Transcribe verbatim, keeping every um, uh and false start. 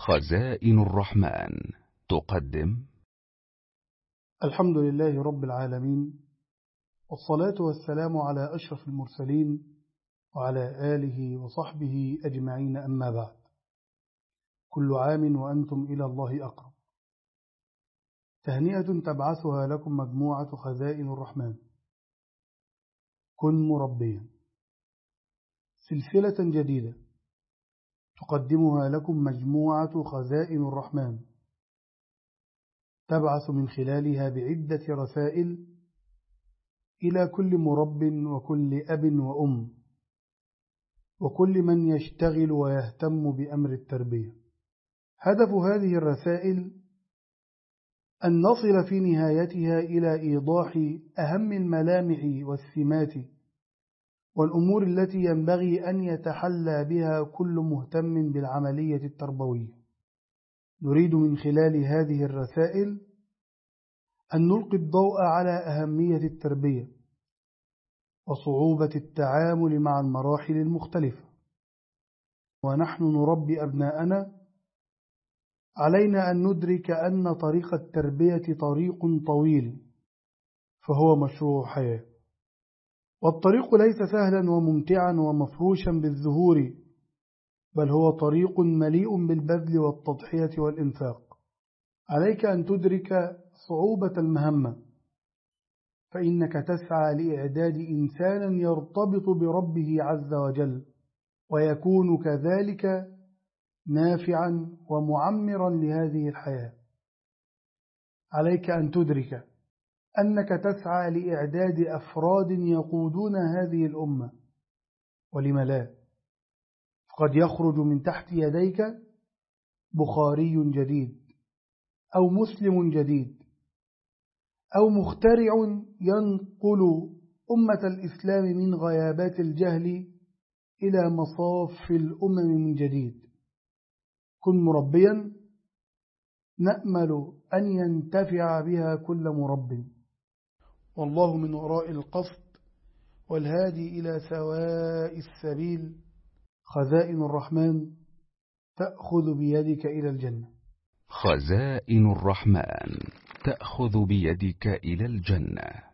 خزائن الرحمن تقدم. الحمد لله رب العالمين، والصلاة والسلام على أشرف المرسلين وعلى آله وصحبه أجمعين، أما بعد. كل عام وأنتم إلى الله أقرب. تهنئة تبعثها لكم مجموعة خزائن الرحمن. كن مربيا، سلسلة جديدة تقدمها لكم مجموعة خزائن الرحمن، تبعث من خلالها بعدة رسائل إلى كل مرب وكل أب وأم وكل من يشتغل ويهتم بأمر التربية. هدف هذه الرسائل أن نصل في نهايتها إلى إيضاح أهم الملامح والسمات والأمور التي ينبغي أن يتحلى بها كل مهتم بالعملية التربوية. نريد من خلال هذه الرسائل أن نلقي الضوء على أهمية التربية وصعوبة التعامل مع المراحل المختلفة. ونحن نربي أبناءنا، علينا أن ندرك أن طريق التربية طريق طويل، فهو مشروع حياة، والطريق ليس سهلا وممتعا ومفروشا بالزهور، بل هو طريق مليء بالبذل والتضحية والإنفاق. عليك أن تدرك صعوبة المهمة، فإنك تسعى لإعداد إنسانا يرتبط بربه عز وجل، ويكون كذلك نافعا ومعمرا لهذه الحياة. عليك أن تدرك أنك تسعى لإعداد أفراد يقودون هذه الأمة، ولم لا؟ قد يخرج من تحت يديك بخاري جديد، أو مسلم جديد، أو مخترع ينقل أمة الإسلام من غيابات الجهل إلى مصاف الأمم من جديد. كن مربيا، نأمل أن ينتفع بها كل مرب، والله من وراء القصد والهادي إلى سواء السبيل. خزائن الرحمن تأخذ بيدك إلى الجنة. خزائن الرحمن تأخذ بيدك إلى الجنة.